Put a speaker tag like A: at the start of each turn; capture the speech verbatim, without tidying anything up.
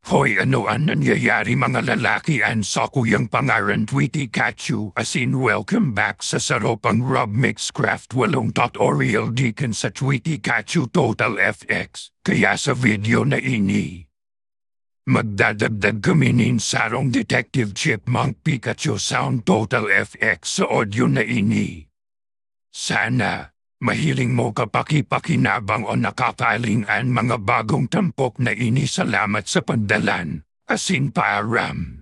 A: Hoy ano ang nangyayari mga lalaki and sa kuyang pangaran Tweety Kachu asin welcome back sa Saropang Rob Mixcraft walong tutorial dikan sa Tweety Kachu Total F X. Kaya sa video na ini, magdadagdag kami nin sarong Detective Chipmunk Pikachu Sound Total F X sa audio na ini. Sana mahiling mo kapaki-pakinabang o nakakalingan mga bagong tampok na ini. Salamat sa pandalan. Asin paaram.